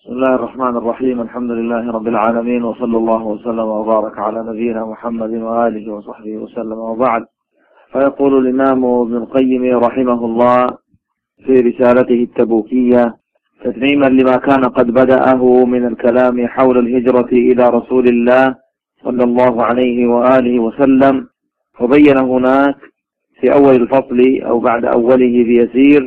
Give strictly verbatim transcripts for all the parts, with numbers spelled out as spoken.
بسم الله الرحمن الرحيم. الحمد لله رب العالمين، وصلى الله وسلم وبارك على نبينا محمد وآله وصحبه وسلم، وبعد. فيقول الإمام ابن القيم رحمه الله في رسالته التبوكية تتميما لما كان قد بدأه من الكلام حول الهجرة إلى رسول الله صلى الله عليه وآله وسلم، وبين هناك في أول الفصل أو بعد أوله بيسير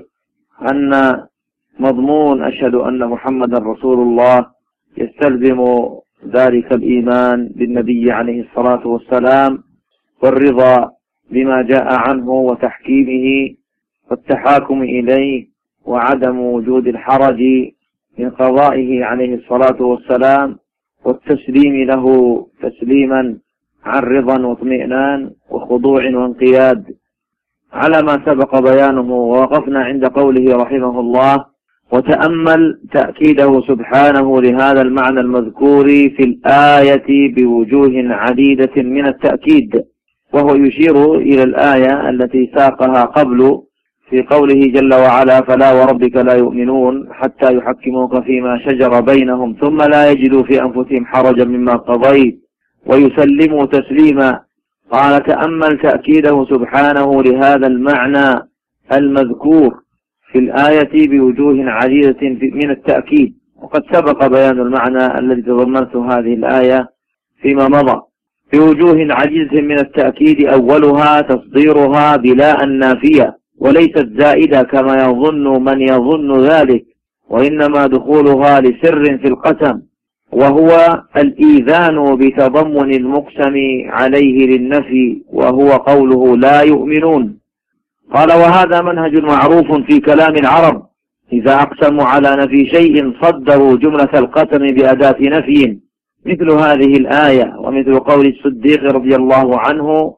أن مضمون أشهد أن محمدا رسول الله يستلزم ذلك الإيمان بالنبي عليه الصلاة والسلام، والرضا بما جاء عنه وتحكيمه والتحاكم إليه، وعدم وجود الحرج من قضائه عليه الصلاة والسلام، والتسليم له تسليما عن رضا واطمئنان وخضوع وانقياد، على ما سبق بيانه. ووقفنا عند قوله رحمه الله: وتأمل تأكيده سبحانه لهذا المعنى المذكور في الآية بوجوه عديدة من التأكيد، وهو يشير إلى الآية التي ساقها قبل في قوله جل وعلا: فلا وربك لا يؤمنون حتى يحكموك فيما شجر بينهم ثم لا يجدوا في أنفسهم حرجا مما قضيت ويسلموا تسليما. قال: تأمل تأكيده سبحانه لهذا المعنى المذكور في الآية بوجوه عديدة من التأكيد، وقد سبق بيان المعنى الذي تضمنته هذه الآية فيما مضى بوجوه عديدة من التأكيد. أولها تصديرها بلا النافية، وليست زائدة كما يظن من يظن ذلك، وإنما دخولها لسر في القسم، وهو الإيذان بتضمن المقسم عليه للنفي، وهو قوله لا يؤمنون. قال: وهذا منهج معروف في كلام العرب، إذا أقسموا على نفي شيء صدروا جملة القسم بأداة نفي، مثل هذه الآية، ومثل قول الصديق رضي الله عنه: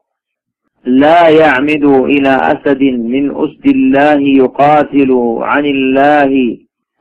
لا يعمد إلى أسد من أسد الله يقاتل عن الله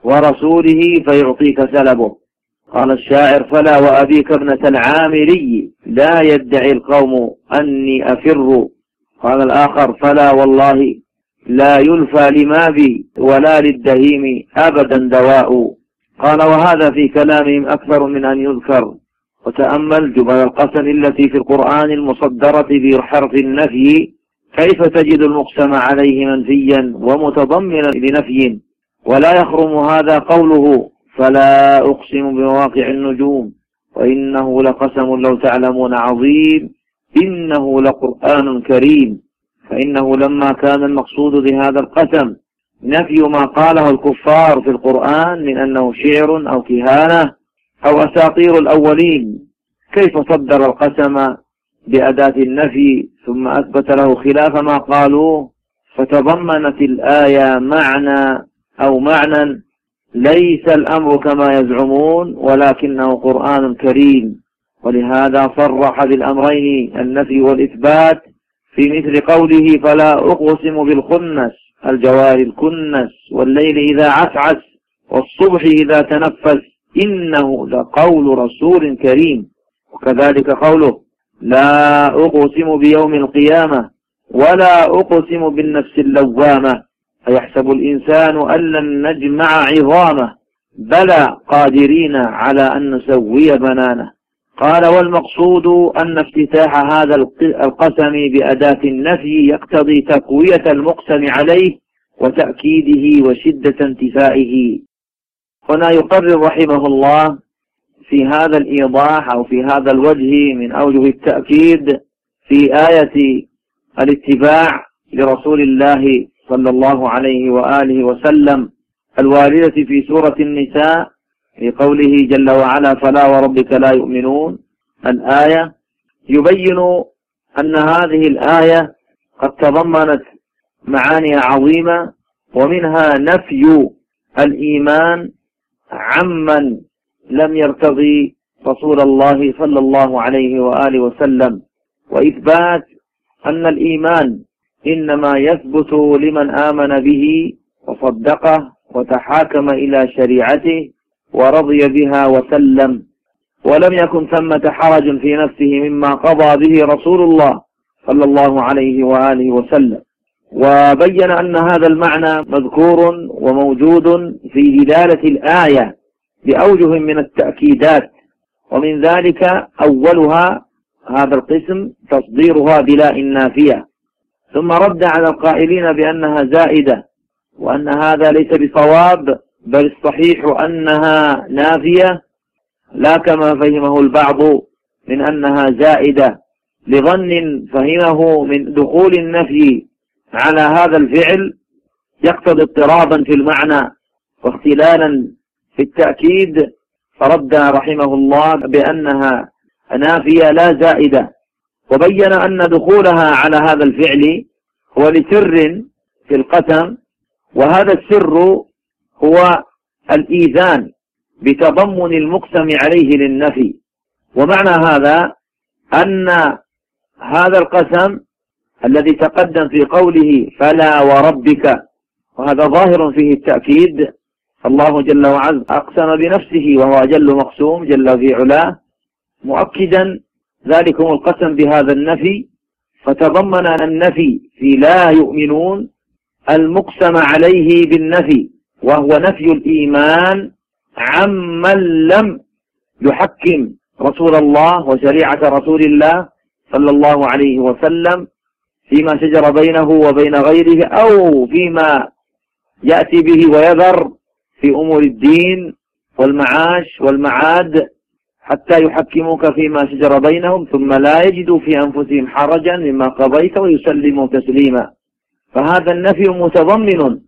ورسوله فيعطيك سلبه. قال الشاعر: فلا وأبيك ابنة العامري لا يدعي القوم أني أفر. قال الآخر: فلا والله لا يلفى لما بي ولا للدهيم أبدا دواء. قال: وهذا في كلامهم أكثر من أن يذكر. وتأمل جمل القسم التي في القرآن المصدرة بحرف النفي، كيف تجد المقسم عليه منفيا ومتضمنا لنفي، ولا يخرم هذا قوله: فلا أقسم بمواقع النجوم وإنه لقسم لو تعلمون عظيم إنه لقرآن كريم. فإنه لما كان المقصود بهذا القسم نفي ما قاله الكفار في القرآن من أنه شعر أو كهانة أو أساطير الأولين، كيف صدر القسم بأداة النفي ثم أثبت له خلاف ما قالوه؟ فتضمنت الآية معنى أو معنى ليس الأمر كما يزعمون، ولكنه قرآن كريم. ولهذا صرح بالأمرين النفي والإثبات في مثل قوله: فلا أقسم بالخنس الجوار الكنس والليل إذا عسعس والصبح إذا تنفس إنه لقول رسول كريم. وكذلك قوله: لا أقسم بيوم القيامة ولا أقسم بالنفس اللوامة أيحسب الإنسان أن لن نجمع عظامه بلى قادرين على أن نسوي بنانه. قال: والمقصود أن افتتاح هذا القسم بأداة النفي يقتضي تقوية المقسم عليه وتأكيده وشدة انتفائه. هنا يقرر رحمه الله في هذا الإيضاح أو في هذا الوجه من أوجه التأكيد في آية الاتباع لرسول الله صلى الله عليه وآله وسلم الواردة في سورة النساء في قوله جل وعلا: فلا وربك لا يؤمنون. الآية يبين أن هذه الآية قد تضمنت معاني عظيمة، ومنها نفي الإيمان عمن لم يرتضي رسول الله صلى الله عليه وآله وسلم، وإثبات أن الإيمان إنما يثبت لمن آمن به وصدقه وتحاكم إلى شريعته ورضي بها وسلم، ولم يكن ثمة حرج في نفسه مما قضى به رسول الله صلى الله عليه وآله وسلم. وبين أن هذا المعنى مذكور وموجود في دلالة الآية بأوجه من التأكيدات، ومن ذلك أولها هذا القسم تصديرها بلا النافية، ثم رد على القائلين بأنها زائدة وأن هذا ليس بصواب، بل الصحيح أنها نافية، لا كما فهمه البعض من أنها زائدة لظن فهمه من دخول النفي على هذا الفعل يقتضي اضطرابا في المعنى واختلالا في التأكيد، فرد رحمه الله بأنها نافية لا زائدة، وبين أن دخولها على هذا الفعل هو لسر في القسم، وهذا السر هو الإيذان بتضمن المقسم عليه للنفي. ومعنى هذا أن هذا القسم الذي تقدم في قوله فلا وربك، وهذا ظاهر فيه التأكيد، الله جل وعلا أقسم بنفسه وهو أجل مقسوم جل في علاه، مؤكدا ذلكم القسم بهذا النفي، فتضمن النفي في لا يؤمنون المقسم عليه بالنفي، وهو نفي الإيمان عمن لم يحكم رسول الله وشريعة رسول الله صلى الله عليه وسلم فيما شجر بينه وبين غيره، أو فيما يأتي به ويذر في أمور الدين والمعاش والمعاد، حتى يحكموك فيما شجر بينهم ثم لا يجدوا في أنفسهم حرجا مما قضيت ويسلموا تسليما. فهذا النفي متضمن،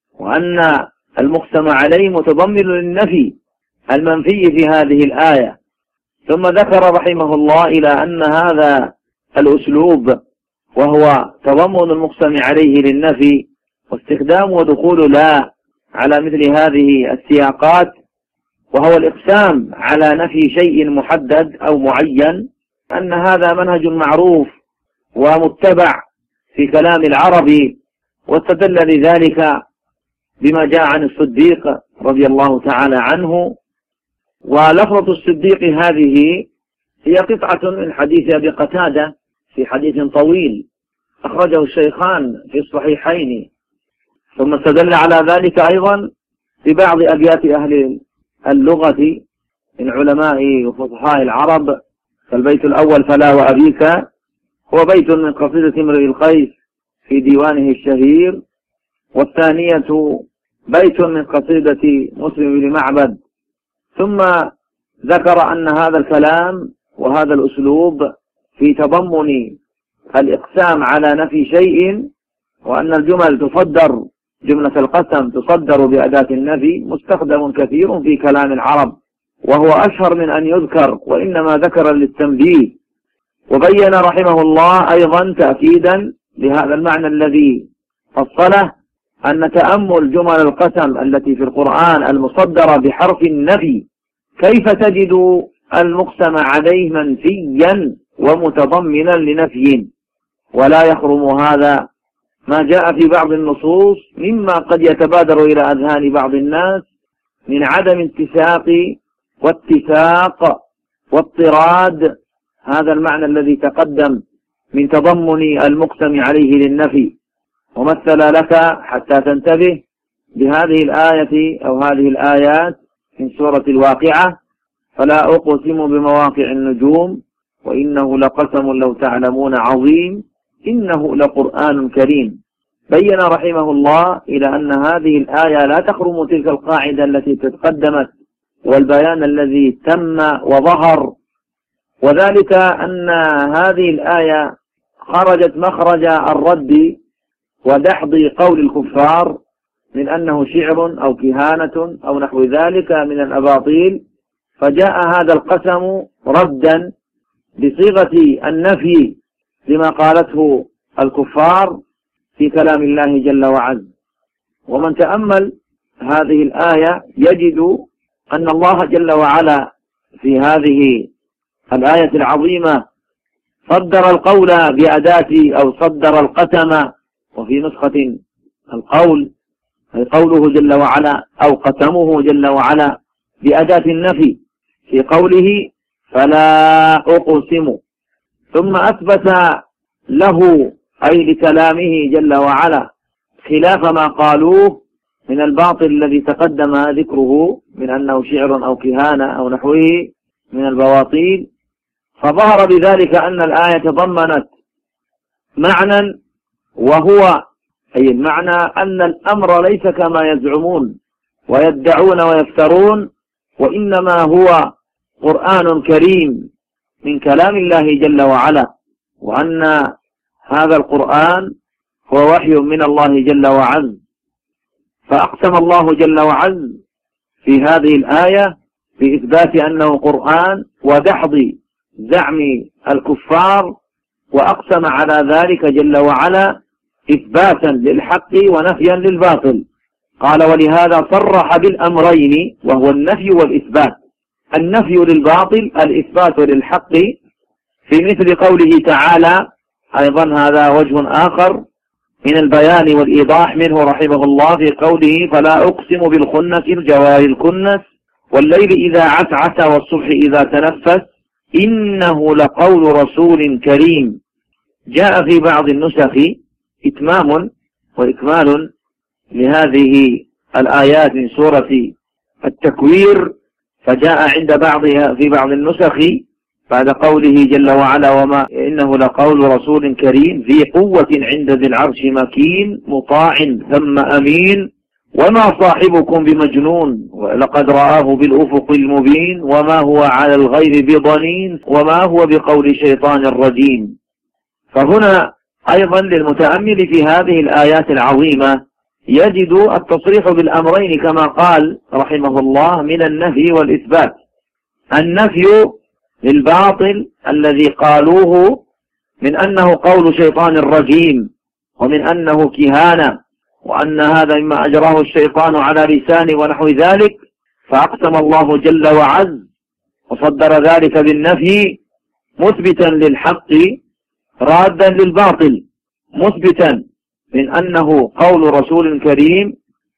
وأن المقسم عليه متضمن للنفي المنفي في هذه الآية. ثم ذكر رحمه الله إلى أن هذا الأسلوب وهو تضمن المقسم عليه للنفي واستخدام ودخول لا على مثل هذه السياقات، وهو الإقسام على نفي شيء محدد أو معين، أن هذا منهج معروف ومتبع في كلام العرب، واستدل لذلك بما جاء عن الصديق رضي الله تعالى عنه. ولفظة الصديق هذه هي قطعة من حديث أبي قتادة في حديث طويل أخرجه الشيخان في الصحيحين، ثم استدل على ذلك أيضا ببعض أبيات أهل اللغة من علماء وفصحاء العرب، فالبيت الأول فلا وأبيك هو بيت من قصيدة امرئ القيس في ديوانه الشهير، والثانية بيت من قصيدة مسلم بن معبد. ثم ذكر أن هذا الكلام وهذا الأسلوب في تضمن الإقسام على نفي شيء، وأن الجمل تصدر جملة القسم تصدر بأداة النفي، مستخدم كثير في كلام العرب، وهو أشهر من أن يذكر، وإنما ذكر للتنبيه. وبين رحمه الله أيضا تأكيدا لهذا المعنى الذي فصله أن تأمل جمل القسم التي في القرآن المصدرة بحرف النفي كيف تجد المقسم عليه منفيا ومتضمنا لنفي، ولا يخرم هذا ما جاء في بعض النصوص مما قد يتبادر إلى أذهان بعض الناس من عدم اتساق واتساق واضطراد هذا المعنى الذي تقدم من تضمن المقسم عليه للنفي. ومثل لك حتى تنتبه بهذه الآية أو هذه الآيات من سورة الواقعة: فلا أقسم بمواقع النجوم وإنه لقسم لو تعلمون عظيم إنه لقرآن كريم. بين رحمه الله إلى أن هذه الآية لا تخرم تلك القاعدة التي تقدمت والبيان الذي تم وظهر، وذلك أن هذه الآية خرجت مخرج الرد ودحض قول الكفار من أنه شعر أو كهانة أو نحو ذلك من الأباطيل، فجاء هذا القسم ردا بصيغة النفي لما قالته الكفار في كلام الله جل وعلا. ومن تأمل هذه الآية يجد أن الله جل وعلا في هذه الآية العظيمة صدر القول بأداة أو صدر القسم، وفي نسخة القول أي قوله جل وعلا أو قسمه جل وعلا بأداة النفي في قوله فلا أقسم، ثم أثبت له أي لكلامه جل وعلا خلاف ما قالوه من الباطل الذي تقدم ذكره من أنه شعر أو كهانة أو نحوه من البواطيل، فظهر بذلك أن الآية تضمنت معنى، وهو أي المعنى أن الأمر ليس كما يزعمون ويدعون ويفترون، وإنما هو قرآن كريم من كلام الله جل وعلا، وأن هذا القرآن هو وحي من الله جل وعز. فأقسم الله جل وعز في هذه الآية بإثبات أنه قرآن ودحض زعم الكفار، وأقسم على ذلك جل وعلا إثباتا للحق ونفيا للباطل. قال: ولهذا صرح بالأمرين، وهو النفي والإثبات. النفي للباطل، الإثبات للحق، في مثل قوله تعالى أيضا، هذا وجه آخر من البيان والإيضاح منه رحمه الله في قوله: فلا أقسم بالخنس الجوار الكنس والليل إذا عسعس والصبح إذا تنفس إنه لقول رسول كريم. جاء في بعض النسخ إتمام وإكمال لهذه الآيات من سورة التكوير، فجاء عند بعضها في بعض النسخ بعد قوله جل وعلا: وما إنه لقول رسول كريم ذي قوة عند ذي العرش مكين مطاع ثم أمين وما صاحبكم بمجنون ولقد رآه بالأفق المبين وما هو على الغيب بضنين وما هو بقول شيطان رجيم. فهنا أيضا للمتأمل في هذه الآيات العظيمة يجد التصريح بالأمرين كما قال رحمه الله من النفي والإثبات. النفي للباطل الذي قالوه من أنه قول شيطان الرجيم، ومن أنه كهانة، وأن هذا مما أجراه الشيطان على لسانه ونحو ذلك، فأقسم الله جل وعز وصدر ذلك بالنفي مثبتا للحق رادا للباطل، مثبتا من أنه قول رسول كريم،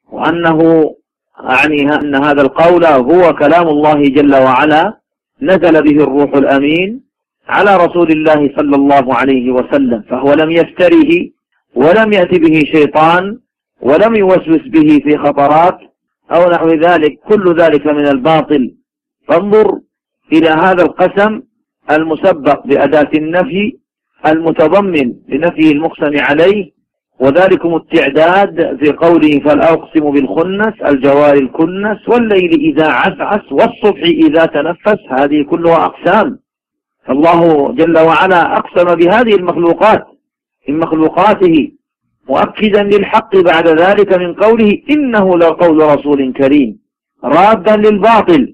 وأنه يعني أن هذا القول هو كلام الله جل وعلا نزل به الروح الأمين على رسول الله صلى الله عليه وسلم، فهو لم يفتره ولم يأتي به شيطان ولم يوسوس به في خطرات أو نحو ذلك، كل ذلك من الباطل. فانظر إلى هذا القسم المسبق بأداة النفي المتضمن لنفي المقسم عليه، وذلكم التعداد في قوله فلا أقسم بالخنس الجوار الكنس والليل إذا عسعس والصبح إذا تنفس، هذه كلها أقسام. فالله جل وعلا أقسم بهذه المخلوقات من مخلوقاته مؤكدا للحق بعد ذلك من قوله إنه لقول رسول كريم، رادا للباطل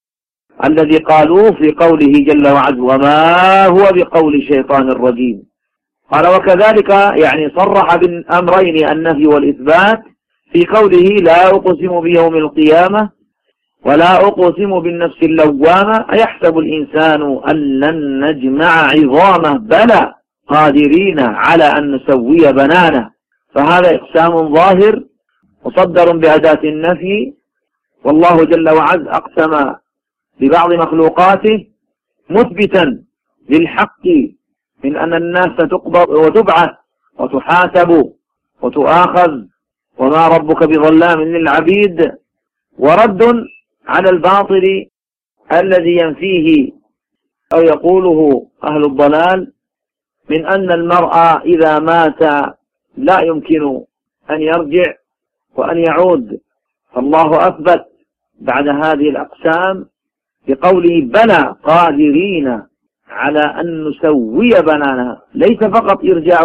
الذي قالوه في قوله جل وعلا وما هو بقول شيطان الرجيم. قال وكذلك يعني صرح بالأمرين النفي والإثبات في قوله لا أقسم بيوم القيامة ولا أقسم بالنفس اللوامة أيحسب الإنسان أن لن نجمع عظامه بلى قادرين على أن نسوي بنانه. فهذا إقسام ظاهر مصدر بأداة النفي، والله جل وعز أقسم ببعض مخلوقاته مثبتا للحق من أن الناس تقبض وتبعث وتحاسب وتؤاخذ وما ربك بظلام للعبيد، ورد على الباطل الذي ينفيه أو يقوله أهل الضلال من أن المرء إذا مات لا يمكن أن يرجع وأن يعود. فالله أثبت بعد هذه الأقسام بقوله بلى قادرين على أن نسوي بنانها، ليس فقط إرجاع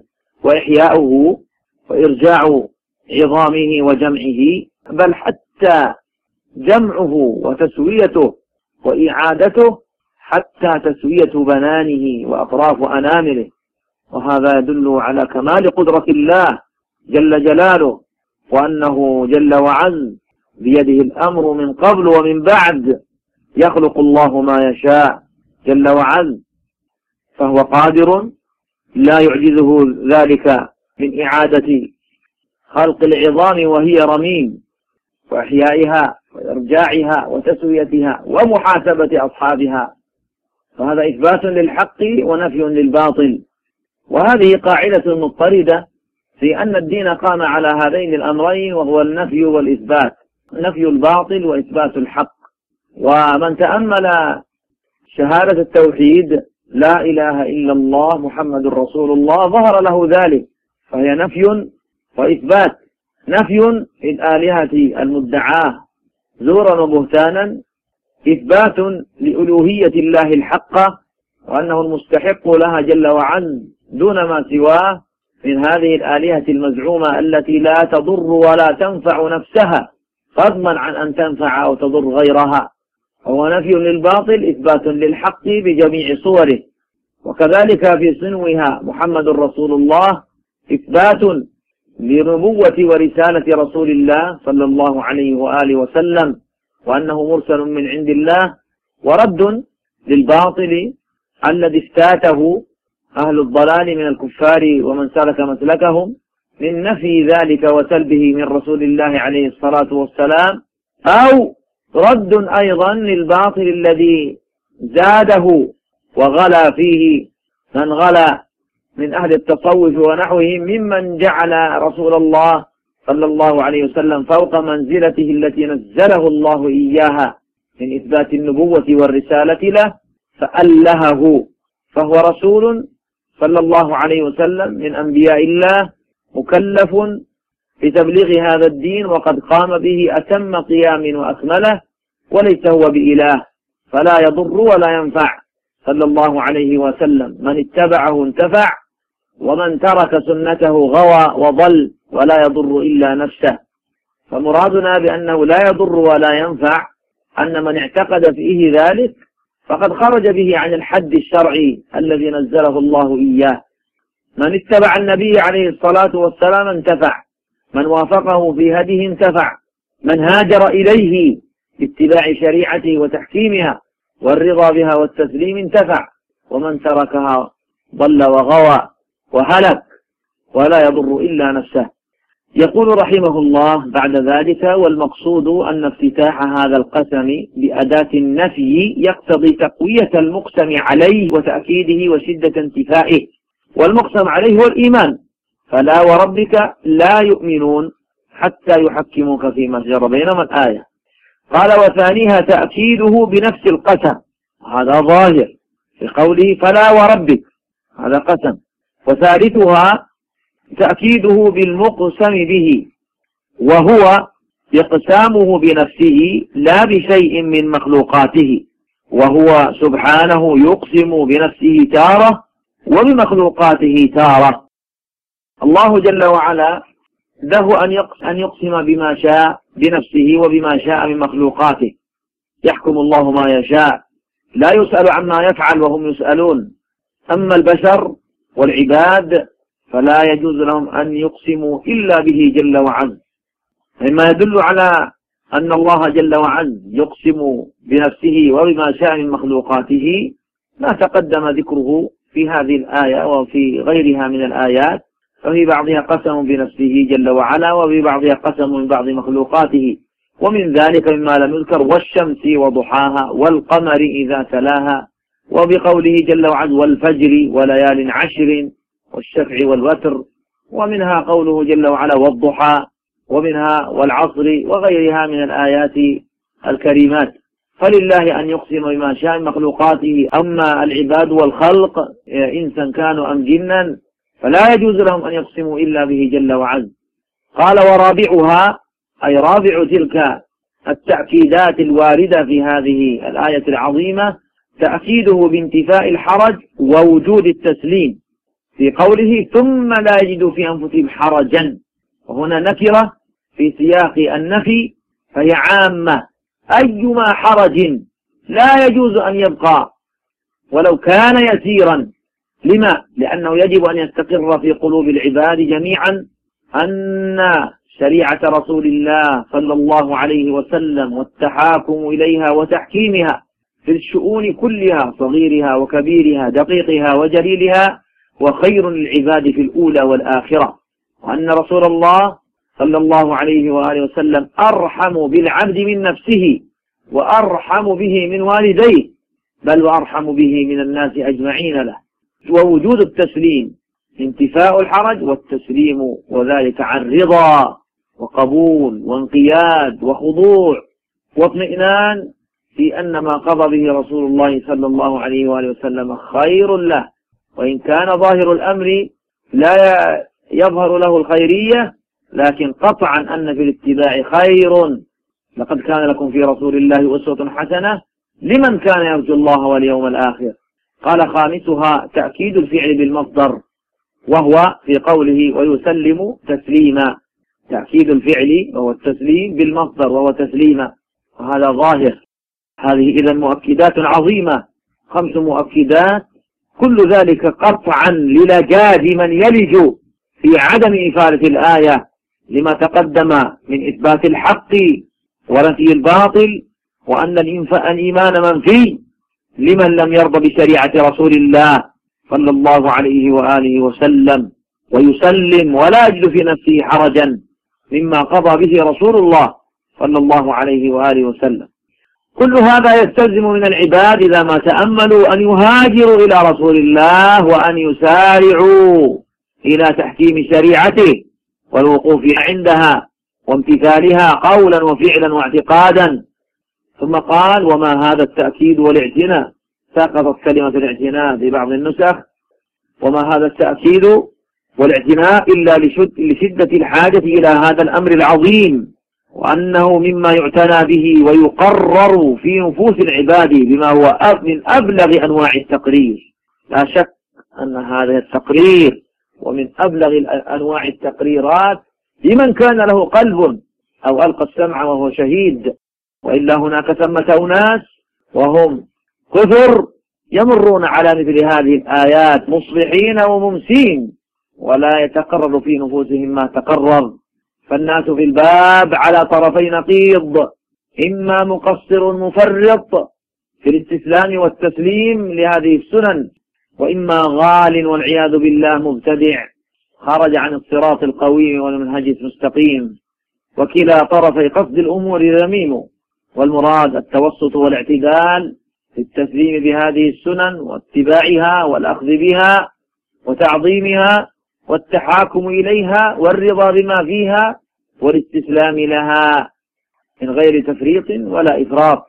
وإحياؤه وإرجاع عظامه وجمعه، بل حتى جمعه وتسويته وإعادته حتى تسوية بنانه وأطراف أنامله. وهذا يدل على كمال قدرة الله جل جلاله، وأنه جل وعز بيده الأمر من قبل ومن بعد، يخلق الله ما يشاء جل وعز، فهو قادر لا يعجزه ذلك من إعادة خلق العظام وهي رميم وإحيائها وإرجاعها وتسويتها ومحاسبة أصحابها. فهذا إثبات للحق ونفي للباطل، وهذه قاعدة مضطردة في أن الدين قام على هذين الأمرين وهو النفي والإثبات. نفي الباطل وإثبات الحق. ومن تأمل شهادة التوحيد لا إله إلا الله محمد رسول الله ظهر له ذلك، فهي نفي وإثبات. نفي للآلهة المدعاة زورا وبهتانا، إثبات لألوهية الله الحقة وأنه المستحق لها جل وعز دون ما سواه من هذه الآلهة المزعومة التي لا تضر ولا تنفع نفسها فضلا عن أن تنفع أو تضر غيرها. هو نفي للباطل إثبات للحق بجميع صوره. وكذلك في صنوها محمد رسول الله إثبات لنبوة ورسالة رسول الله صلى الله عليه وآله وسلم وأنه مرسل من عند الله، ورد للباطل الذي افتاته أهل الضلال من الكفار ومن سلك مسلكهم من نفي ذلك وسلبه من رسول الله عليه الصلاة والسلام، أو رد أيضا للباطل الذي زاده وغلا فيه من غلا من أهل التصوف ونحوهم ممن جعل رسول الله صلى الله عليه وسلم فوق منزلته التي نزله الله إياها من إثبات النبوة والرسالة له فألهه، فهو رسول صلى الله عليه وسلم من أنبياء الله مكلف بتبليغ هذا الدين وقد قام به أتم قيام وأكمله، وليس هو بإله فلا يضر ولا ينفع صلى الله عليه وسلم. من اتبعه انتفع ومن ترك سنته غوى وضل ولا يضر إلا نفسه. فمرادنا بأنه لا يضر ولا ينفع أن من اعتقد فيه ذلك فقد خرج به عن الحد الشرعي الذي نزله الله إياه. من اتبع النبي عليه الصلاة والسلام انتفع، من وافقه في هديه انتفع، من هاجر إليه باتباع شريعته وتحكيمها والرضا بها والتسليم انتفع، ومن تركها ضل وغوى وهلك ولا يضر إلا نفسه. يقول رحمه الله بعد ذلك: والمقصود أن افتتاح هذا القسم بأداة النفي يقتضي تقوية المقسم عليه وتأكيده وشدة انتفائه، والمقسم عليه هو الإيمان، فلا وربك لا يؤمنون حتى يحكموك فيما شجر بينهم الآية. قال: وثانيها تأكيده بنفس القسم، هذا ظاهر في قوله فلا وربك، هذا قسم. وثالثها تأكيده بالمقسم به، وهو إقسامه بنفسه لا بشيء من مخلوقاته، وهو سبحانه يقسم بنفسه تارة وبمخلوقاته تارة. الله جل وعلا له أن يقسم بما شاء بنفسه وبما شاء من مخلوقاته، يحكم الله ما يشاء، لا يسأل عما يفعل وهم يسألون. أما البشر والعباد فلا يجوز لهم أن يقسموا إلا به جل وعز، مما يدل على أن الله جل وعز يقسم بنفسه وبما شاء من مخلوقاته ما تقدم ذكره في هذه الآية وفي غيرها من الآيات، ففي بعضها قسم بنفسه جل وعلا وفي بعضها قسم من بعض مخلوقاته، ومن ذلك مما لم يذكر: والشمس وضحاها والقمر إذا تلاها، وبقوله جل وعلا: والفجر وليال عشر والشفع والوتر، ومنها قوله جل وعلا: والضحى، ومنها والعصر، وغيرها من الآيات الكريمات. فلله أن يقسم بما شاء من مخلوقاته. أما العباد والخلق إنسا كانوا أم جنا فلا يجوز لهم أن يقسموا إلا به جل وعلا. قال: ورابعها، أي رابع تلك التأكيدات الواردة في هذه الآية العظيمة، تأكيده بانتفاء الحرج ووجود التسليم في قوله: ثم لا يجدوا في أنفسهم حرجا، وهنا نكرة في سياق النفي فهي عامة، أيما حرج لا يجوز أن يبقى ولو كان يسيرا. لما؟ لأنه يجب أن يستقر في قلوب العباد جميعا أن شريعة رسول الله صلى الله عليه وسلم والتحاكم إليها وتحكيمها في الشؤون كلها صغيرها وكبيرها دقيقها وجليلها وخير للعباد في الأولى والآخرة، وأن رسول الله صلى الله عليه وآله وسلم أرحم بالعبد من نفسه وأرحم به من والديه، بل وأرحم به من الناس أجمعين له. ووجود التسليم انتفاء الحرج والتسليم، وذلك عن رضا وقبول وانقياد وخضوع واطمئنان في أن ما قضى به رسول الله صلى الله عليه وآله وسلم خير له، وإن كان ظاهر الأمر لا يظهر له الخيرية، لكن قطعا أن في الاتباع خير. لقد كان لكم في رسول الله أسوة حسنة لمن كان يرجو الله واليوم الآخر. قال خامسها تأكيد الفعل بالمصدر، وهو في قوله ويسلم تسليما، تأكيد الفعل وهو التسليم بالمصدر وهو تسليما، وهذا ظاهر. هذه إذن مؤكدات عظيمة، خمس مؤكدات، كل ذلك قطعا للجاج من يلج في عدم إفادة الآية لما تقدم من إثبات الحق ونفي الباطل، وأن الإيمان منفي لمن لم يرضى بشريعة رسول الله صلى الله عليه وآله وسلم ويسلم ولا يجد في نفسه حرجا مما قضى به رسول الله صلى الله عليه وآله وسلم. كل هذا يستلزم من العباد إذا ما تأملوا أن يهاجروا إلى رسول الله وأن يسارعوا إلى تحكيم شريعته والوقوف عندها وامتثالها قولا وفعلا واعتقادا. ثم قال وما هذا التأكيد والاعتناء، سقطت كلمة الاعتناء في بعض النسخ، وما هذا التأكيد والاعتناء إلا لشدة الحاجة إلى هذا الأمر العظيم، وأنه مما يعتنى به ويقرر في نفوس العباد بما هو من أبلغ أنواع التقرير. لا شك أن هذا التقرير ومن أبلغ أنواع التقريرات لمن كان له قلب أو ألقى السمع وهو شهيد، وإلا هناك ثمة أناس وهم كثر يمرون على مثل هذه الآيات مصبحين وممسين ولا يتقرر في نفوسهم ما تقرر. فالناس في الباب على طرفي نقيض، إما مقصر مفرط في الاستسلام والتسليم لهذه السنن، وإما غال والعياذ بالله مبتدع خرج عن الصراط القويم والمنهج المستقيم. وكلا طرفي قصد الأمور ذميم، والمراد التوسط والاعتدال في التسليم بهذه السنن واتباعها والأخذ بها وتعظيمها والتحاكم إليها والرضا بما فيها والاستسلام لها من غير تفريط ولا إفراط.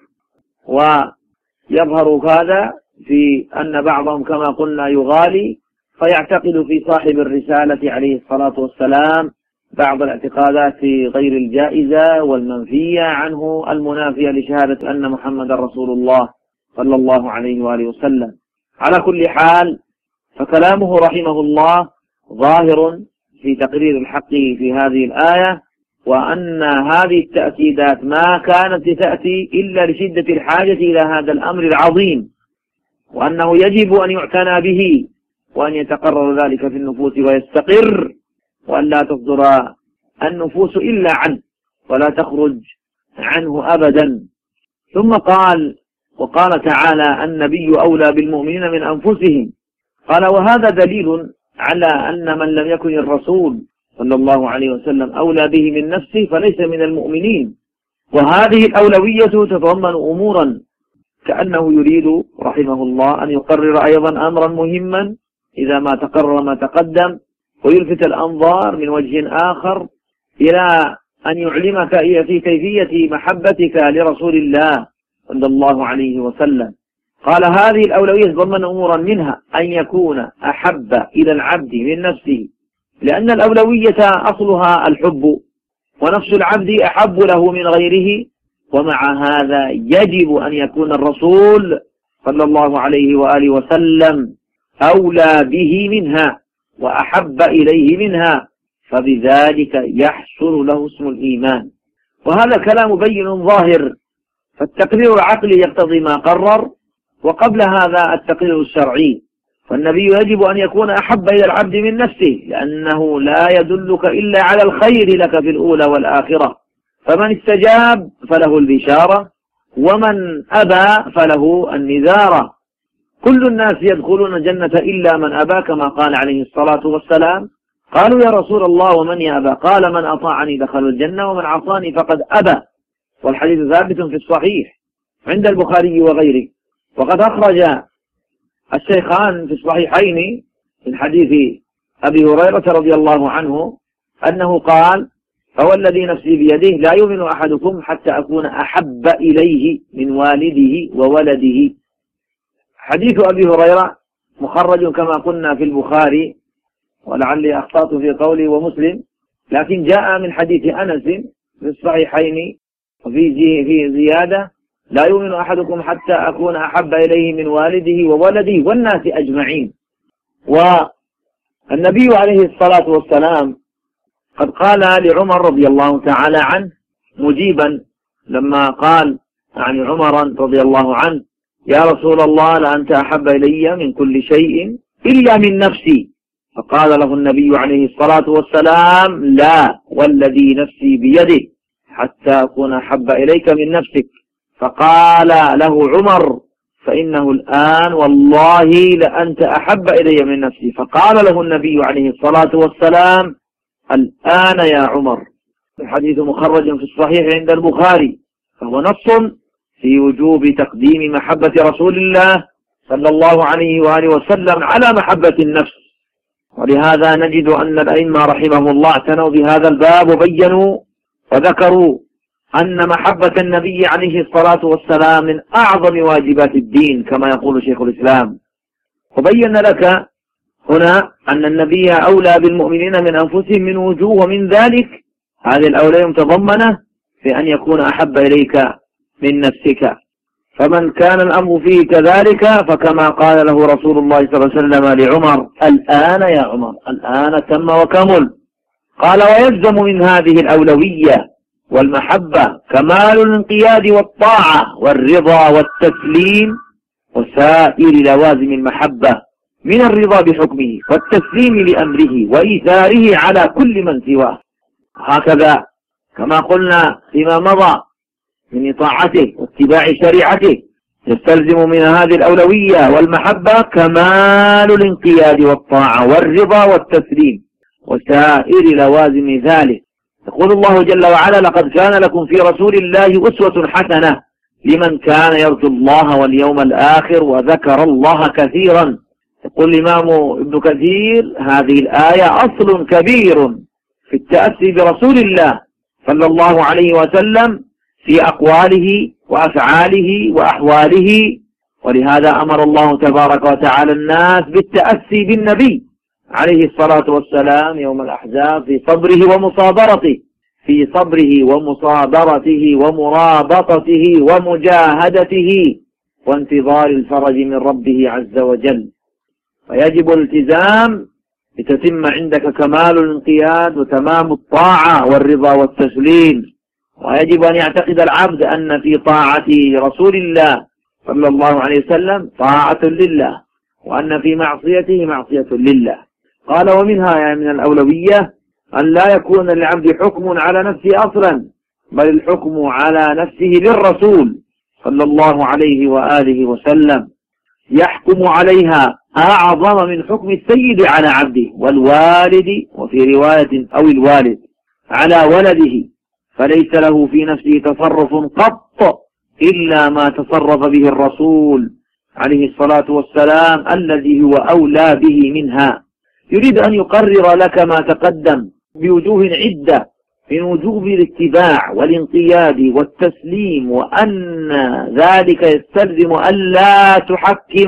ويظهر هذا في أن بعضهم كما قلنا يغالي فيعتقد في صاحب الرسالة عليه الصلاة والسلام بعض الاعتقادات غير الجائزة والمنفية عنه المنافية لشهادة أن محمد رسول الله صلى الله عليه وآله وسلم. على كل حال فكلامه رحمه الله ظاهر في تقرير الحق في هذه الآية، وأن هذه التأكيدات ما كانت لتأتي إلا لشدة الحاجة إلى هذا الأمر العظيم، وأنه يجب أن يعتنى به وأن يتقرر ذلك في النفوس ويستقر، وأن لا تصدر النفوس إلا عنه ولا تخرج عنه أبدا. ثم قال وقال تعالى النبي أولى بالمؤمنين من أنفسهم. قال وهذا دليل على أن من لم يكن الرسول صلى الله عليه وسلم أولى به من نفسه فليس من المؤمنين. وهذه الأولوية تتضمن أمورا، كأنه يريد رحمه الله أن يقرر أيضا أمرا مهما إذا ما تقرر ما تقدم، ويلفت الأنظار من وجه آخر إلى أن يعلمك في كيفية محبتك لرسول الله صلى الله عليه وسلم. قال هذه الأولوية تتضمن أمورا، منها أن يكون أحب إلى العبد من نفسه، لأن الأولوية أصلها الحب، ونفس العبد أحب له من غيره. ومع هذا يجب أن يكون الرسول صلى الله عليه وآله وسلم أولى به منها وأحب إليه منها، فبذلك يحصل له اسم الإيمان. وهذا كلام بين ظاهر، فالتقرير العقلي يقتضي ما قرر، وقبل هذا التقرير الشرعي. فالنبي يجب أن يكون أحب إلى العبد من نفسه، لأنه لا يدلك إلا على الخير لك في الأولى والآخرة. فمن استجاب فله البشارة، ومن أبى فله النذارة. كل الناس يدخلون الجنة إلا من أبى، كما قال عليه الصلاة والسلام. قالوا يا رسول الله ومن يأبى؟ قال من أطاعني دخل الجنة ومن عصاني فقد أبى. والحديث ثابت في الصحيح عند البخاري وغيره. وقد أخرج الشيخان في الصحيحين من حديث أبي هريرة رضي الله عنه أنه قال فوالذي نفسي بيده لا يؤمن أحدكم حتى أكون أحب إليه من والده وولده. حديث أبي هريرة مخرج كما قلنا في البخاري، ولعلي أخطأت في قولي ومسلم، لكن جاء من حديث أنس في الصحيحين وفي في زيادة لا يؤمن أحدكم حتى أكون أحب إليه من والده وولده والناس أجمعين. والنبي عليه الصلاة والسلام قد قال لعمر رضي الله تعالى عنه مجيبا لما قال عن عمر رضي الله عنه: يا رسول الله لأنت أحب إلي من كل شيء إلا من نفسي. فقال له النبي عليه الصلاة والسلام: لا والذي نفسي بيده حتى أكون أحب إليك من نفسك. فقال له عمر: فإنه الآن والله لأنت أحب إلي من نفسي. فقال له النبي عليه الصلاة والسلام: الآن يا عمر. الحديث مخرج في الصحيح عند البخاري، فهو نص في وجوب تقديم محبة رسول الله صلى الله عليه وآله وسلم على محبة النفس. ولهذا نجد أن الأئمة رحمهم الله اعتنوا بهذا الباب وبينوا وذكروا أن محبة النبي عليه الصلاة والسلام من أعظم واجبات الدين كما يقول شيخ الإسلام. وبين لك هنا أن النبي أولى بالمؤمنين من أنفسهم من وجوه، ومن ذلك هذه الأولى متضمنة في أن يكون أحب إليك من نفسك. فمن كان الأمر فيه كذلك فكما قال له رسول الله صلى الله عليه وسلم لعمر: الآن يا عمر، الآن تم وكمل. قال: ويلزم من هذه الأولوية والمحبة كمال الانقياد والطاعة والرضا والتسليم وسائر لوازم المحبة من الرضا بحكمه والتسليم لأمره وإيثاره على كل من سواه. هكذا كما قلنا فيما مضى من طاعته واتباع شريعته يستلزم من هذه الأولوية والمحبة كمال الانقياد والطاعة والرضا والتسليم وسائر لوازم ذلك. يقول الله جل وعلا: لقد كان لكم في رسول الله أسوة حسنة لمن كان يرجو الله واليوم الآخر وذكر الله كثيرا. يقول الإمام ابن كثير: هذه الآية أصل كبير في التأسي برسول الله صلى الله عليه وسلم في أقواله وأفعاله وأحواله، ولهذا أمر الله تبارك وتعالى الناس بالتأسي بالنبي عليه الصلاة والسلام يوم الأحزاب في صبره ومصابرته في صبره ومصابرته ومرابطته ومجاهدته وانتظار الفرج من ربه عز وجل. فيجب الالتزام لتتم عندك كمال الانقياد وتمام الطاعة والرضا والتسليم. ويجب أن يعتقد العبد أن في طاعة رسول الله صلى الله عليه وسلم طاعة لله، وأن في معصيته معصية لله. قال: ومنها يعني من الأولوية أن لا يكون للعبد حكم على نفسه أصلا، بل الحكم على نفسه للرسول صلى الله عليه وآله وسلم، يحكم عليها أعظم من حكم السيد على عبده والوالد، وفي رواية أو الوالد على ولده، فليس له في نفسه تصرف قط إلا ما تصرف به الرسول عليه الصلاة والسلام الذي هو أولى به منها. يريد أن يقرر لك ما تقدم بوجوه عدة من وجوب الاتباع والانقياد والتسليم، وأن ذلك يستلزم أن لا تحكم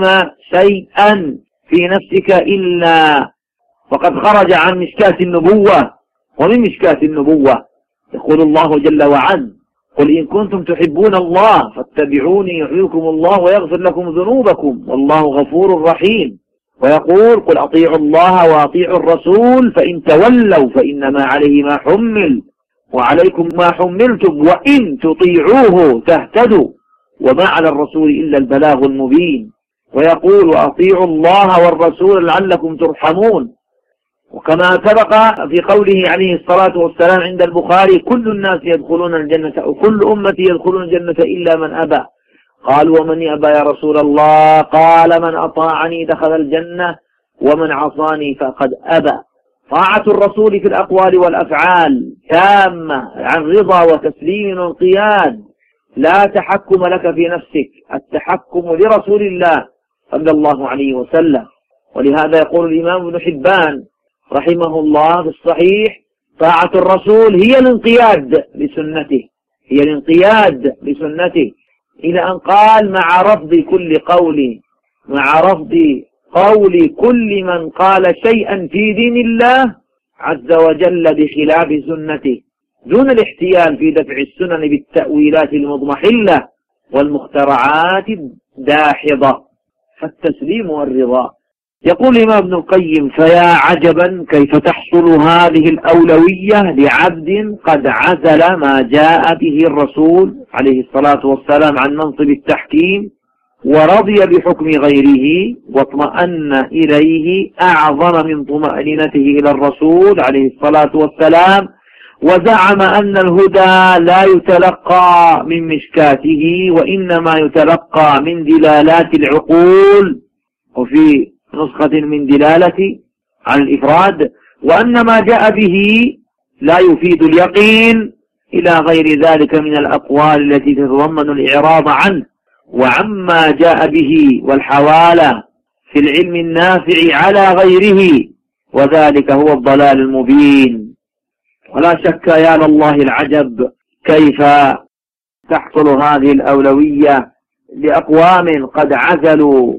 شيئا في نفسك إلا وقد خرج عن مشكاة النبوة. ومن مشكاة النبوة يقول الله جل وعلا: قل إن كنتم تحبون الله فاتبعوني يحييكم الله ويغفر لكم ذنوبكم والله غفور رحيم. ويقول: قل أطيعوا الله وأطيعوا الرسول فإن تولوا فإنما عليه ما حمل وعليكم ما حملتم وإن تطيعوه تهتدوا وما على الرسول إلا البلاغ المبين. ويقول: وأطيعوا الله والرسول لعلكم ترحمون. وكما سبق في قوله عليه الصلاة والسلام عند البخاري: كل الناس يدخلون الجنة وكل أمتي يدخلون الجنة إلا من أبى. قالوا: ومن يأبى يا رسول الله؟ قال: من أطاعني دخل الجنة ومن عصاني فقد أبى. طاعة الرسول في الأقوال والأفعال تامة عن رضا وتسليم وانقياد، لا تحكم لك في نفسك، التحكم لرسول الله صلى الله عليه وسلم. ولهذا يقول الإمام ابن حبان رحمه الله في الصحيح: طاعة الرسول هي الانقياد لسنته، هي الانقياد لسنته، إلى أن قال مع رفض كل قول مع رفض قول كل من قال شيئا في دين الله عز وجل بخلاف سنته، دون الاحتيال في دفع السنن بالتأويلات المضمحلة والمخترعات الداحضة، فالتسليم والرضا. يقول الإمام ابن القيم: فيا عجبا كيف تحصل هذه الأولوية لعبد قد عزل ما جاء به الرسول عليه الصلاة والسلام عن منصب التحكيم، ورضي بحكم غيره، واطمأن إليه أعظم من طمأنينته إلى الرسول عليه الصلاة والسلام، وزعم أن الهدى لا يتلقى من مشكاته وإنما يتلقى من دلالات العقول، وفي نسخة من دلالة على الإفراد، وأن ما جاء به لا يفيد اليقين، إلى غير ذلك من الأقوال التي تتضمن الإعراض عنه وعما جاء به والحوالة في العلم النافع على غيره، وذلك هو الضلال المبين. ولا شك يا لله العجب كيف تحصل هذه الأولوية لأقوام قد عزلوا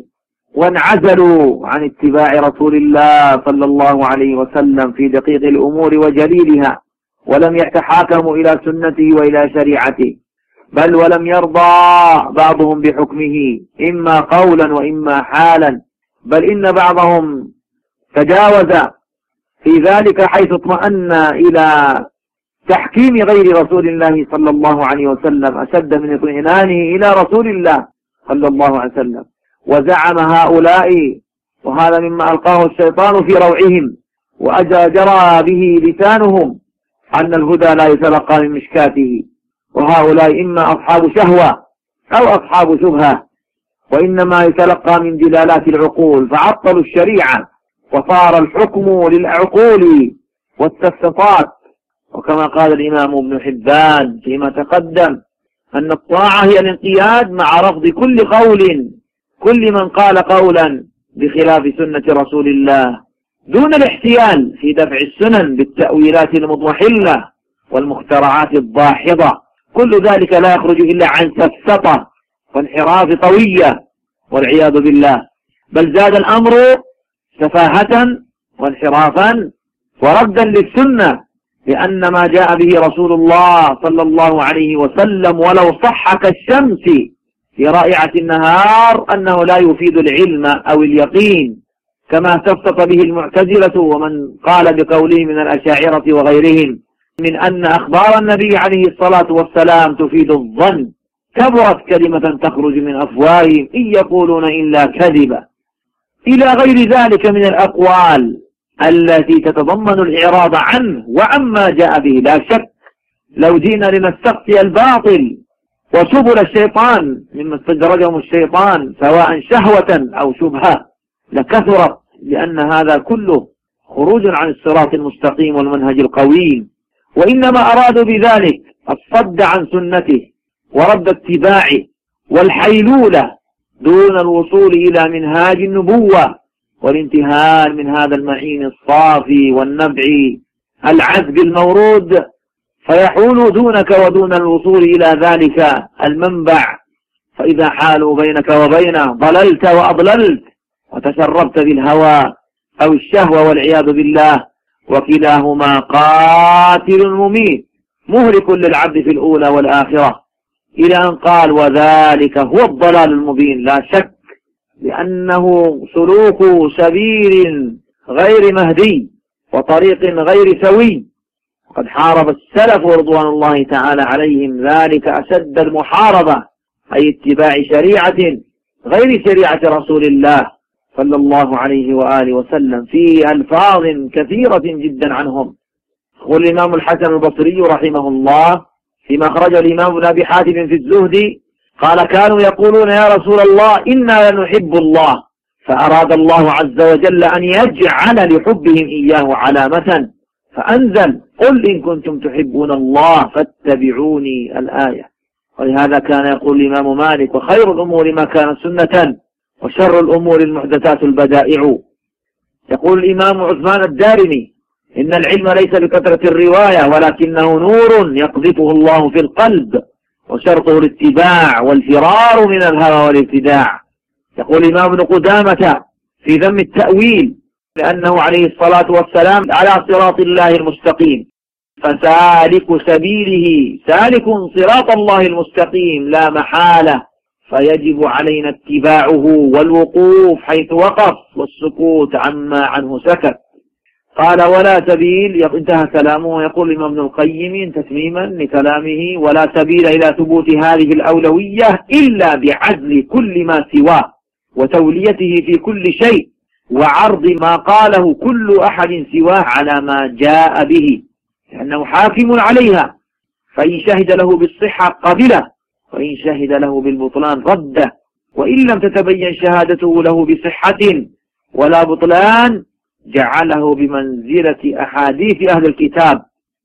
وانعزلوا عن اتباع رسول الله صلى الله عليه وسلم في دقيق الأمور وجليلها، ولم يتحاكموا إلى سنته وإلى شريعته، بل ولم يرضى بعضهم بحكمه إما قولا وإما حالا، بل إن بعضهم تجاوز في ذلك حيث اطمأن إلى تحكيم غير رسول الله صلى الله عليه وسلم أشد من اطمئنانه إلى رسول الله صلى الله عليه وسلم. وزعم هؤلاء، وهذا مما ألقاه الشيطان في روعهم وأجرى به لسانهم، أن الهدى لا يتلقى من مشكاته، وهؤلاء إما أصحاب شهوة أو أصحاب شبهة، وإنما يتلقى من دلالات العقول، فعطلوا الشريعة وصار الحكم للعقول والتسطات. وكما قال الإمام ابن حبان فيما تقدم أن الطاعة هي الانقياد مع رفض كل قول كل من قال قولا بخلاف سنة رسول الله، دون الاحتيال في دفع السنن بالتأويلات المضمحلة والمخترعات الضاحضة. كل ذلك لا يخرج إلا عن سفسطة وانحراف طوية والعياذ بالله، بل زاد الأمر سفاهة وانحرافا وردا للسنة، لأن ما جاء به رسول الله صلى الله عليه وسلم ولو صح كالشمس في رائعة النهار أنه لا يفيد العلم أو اليقين، كما سفسط به المعتزلة ومن قال بقوله من الأشاعرة وغيرهم من أن أخبار النبي عليه الصلاة والسلام تفيد الظن. كبرت كلمة تخرج من أفواههم إن يقولون إلا كذبا، إلى غير ذلك من الأقوال التي تتضمن الإعراض عنه وعما جاء به. لا شك لو جينا لنستقصي الباطل وسبل الشيطان مما استدرجهم الشيطان سواء شهوة أو شبهة لكثرت، لأن هذا كله خروج عن الصراط المستقيم والمنهج القويم، وإنما أرادوا بذلك الصد عن سنته ورد اتباعه والحيلولة دون الوصول إلى منهاج النبوة والانتهاء من هذا المعين الصافي والنبع العذب المورود، فيحول دونك ودون الوصول إلى ذلك المنبع، فإذا حالوا بينك وبينه ضللت وأضللت وتشربت بالهوى أو الشهوة والعياذ بالله، وكلاهما قاتل مميت مهلك للعبد في الأولى والآخرة، إلى أن قال وذلك هو الضلال المبين. لا شك لأنه سلوك سبيل غير مهدي وطريق غير سوي، قد حارب السلف رضوان الله تعالى عليهم ذلك أشد المحاربة، أي اتباع شريعة غير شريعة رسول الله صلى الله عليه وآله وسلم في ألفاظ كثيرة جدا عنهم. يقول الإمام الحسن البصري رحمه الله فيما أخرج الإمام ابن أبي حاتم في الزهد قال كانوا يقولون يا رسول الله إنا لنحب الله، فأراد الله عز وجل أن يجعل لحبهم إياه علامة فأنزل قل إن كنتم تحبون الله فاتبعوني الآية. ولهذا كان يقول الإمام مالك وخير الأمور ما كانت سنة وشر الأمور المحدثات البدائع. يقول الإمام عثمان الدارمي إن العلم ليس بكثرة الرواية ولكنه نور يقذفه الله في القلب، وشرطه الاتباع والفرار من الهوى والابتداع. يقول الإمام ابن قدامة في ذم التأويل لأنه عليه الصلاة والسلام على صراط الله المستقيم، فسالك سبيله سالك صراط الله المستقيم لا محالة، فيجب علينا اتباعه والوقوف حيث وقف والسكوت عما عنه سكت. قال ولا سبيل، انتهى كلامه. يقول الإمام ابن القيم تتميما لكلامه: ولا سبيل إلى ثبوت هذه الأولوية إلا بعزل كل ما سواه وتوليته في كل شيء وعرض ما قاله كل أحد سواه على ما جاء به، لأنه حاكم عليها، فإن شهد له بالصحة قبله، وإن شهد له بالبطلان رده، وإن لم تتبين شهادته له بصحة ولا بطلان جعله بمنزلة أحاديث أهل الكتاب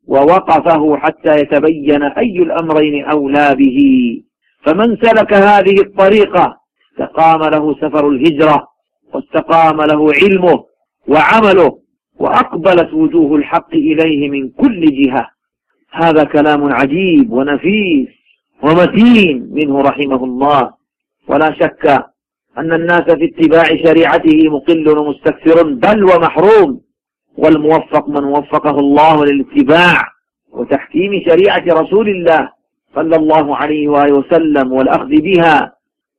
ووقفه حتى يتبين أي الأمرين أولى به. فمن سلك هذه الطريقة استقام له سفر الهجرة، واستقام له علمه وعمله، وأقبلت وجوه الحق إليه من كل جهة. هذا كلام عجيب ونفيس ومتين منه رحمه الله. ولا شك أن الناس في اتباع شريعته مقل ومستكثر بل ومحروم، والموفق من وفقه الله للاتباع وتحكيم شريعة رسول الله صلى الله عليه وآله وسلم والأخذ بها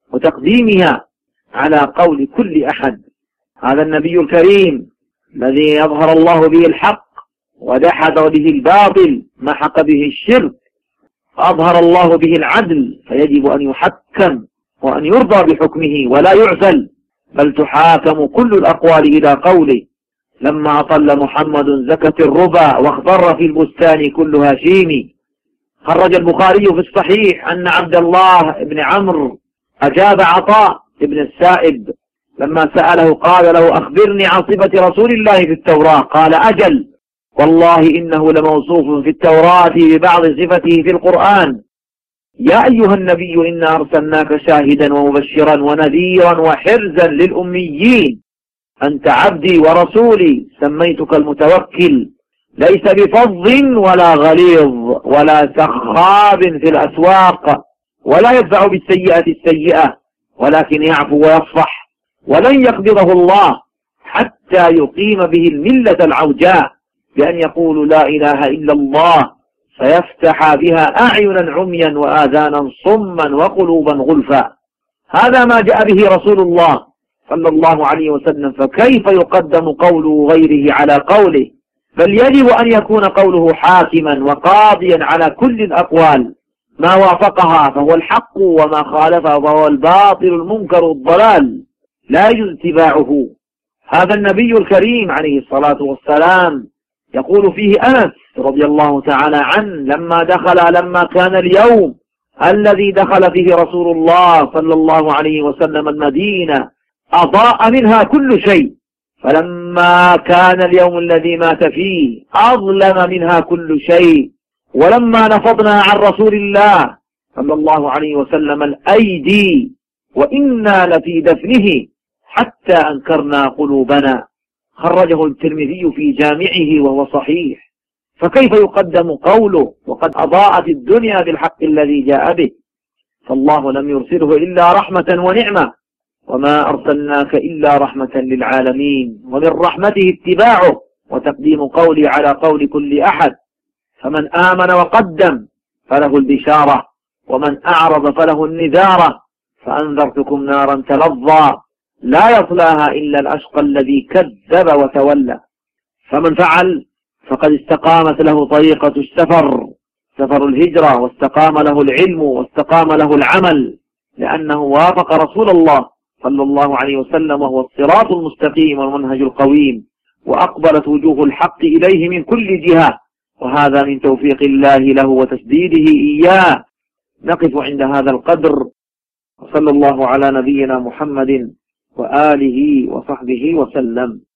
وتقديمها على قول كل أحد. هذا النبي الكريم الذي يظهر الله به الحق ودحض به الباطل، محق به الشرك، أظهر الله به العدل، فيجب أن يحكم وأن يرضى بحكمه ولا يعزل، بل تحاكم كل الأقوال إلى قوله: لما أطل محمد زكت الربا واخضر في البستان كل هشيم. خرج البخاري في الصحيح أن عبد الله بن عمرو أجاب عطاء بن السائب لما سأله، قال له: أخبرني عن صفة رسول الله في التوراة. قال: أجل، والله إنه لموصوف في التوراة ببعض صفته في القرآن: يا أيها النبي إنا أرسلناك شاهدا ومبشرا ونذيرا وحرزا للأميين، أنت عبدي ورسولي، سميتك المتوكل، ليس بفظ ولا غليظ ولا سخاب في الأسواق، ولا يدفع بالسيئة السيئة، ولكن يعفو ويصفح، ولن يقبضه الله حتى يقيم به الملة العوجاء بأن يقول لا إله إلا الله، فيفتح بها أعينا عميا وآذانا صما وقلوبا غلفا. هذا ما جاء به رسول الله صلى الله عليه وسلم، فكيف يقدم قول غيره على قوله؟ بل يجب أن يكون قوله حاكما وقاضيا على كل الأقوال، ما وافقها فهو الحق وما خالفها فهو الباطل المنكر الضلال، لا يجوز اتباعه. هذا النبي الكريم عليه الصلاة والسلام يقول فيه أنس رضي الله تعالى عنه: لما دخل لما كان اليوم الذي دخل فيه رسول الله صلى الله عليه وسلم المدينة أضاء منها كل شيء، فلما كان اليوم الذي مات فيه أظلم منها كل شيء، ولما نفضنا عن رسول الله صلى الله عليه وسلم الأيدي وإنا لفي دفنه حتى أنكرنا قلوبنا. خرجه الترمذي في جامعه وهو صحيح. فكيف يقدم قوله وقد أضاءت الدنيا بالحق الذي جاء به؟ فالله لم يرسله إلا رحمة ونعمة، وما أرسلناك إلا رحمة للعالمين، ومن رحمته اتباعه وتقديم قولي على قول كل أحد. فمن آمن وقدم فله البشارة، ومن أعرض فله النذارة. فأنذرتكم نارا تلظى لا يصلاها إلا الأشقى الذي كذب وتولى. فمن فعل فقد استقامت له طريقة السفر، سفر الهجرة، واستقام له العلم واستقام له العمل، لأنه وافق رسول الله صلى الله عليه وسلم وهو الصراط المستقيم والمنهج القويم، وأقبلت وجوه الحق إليه من كل جهة، وهذا من توفيق الله له وتسديده إياه. نقف عند هذا القدر، وصلى الله على نبينا محمد وآله وصحبه وسلم.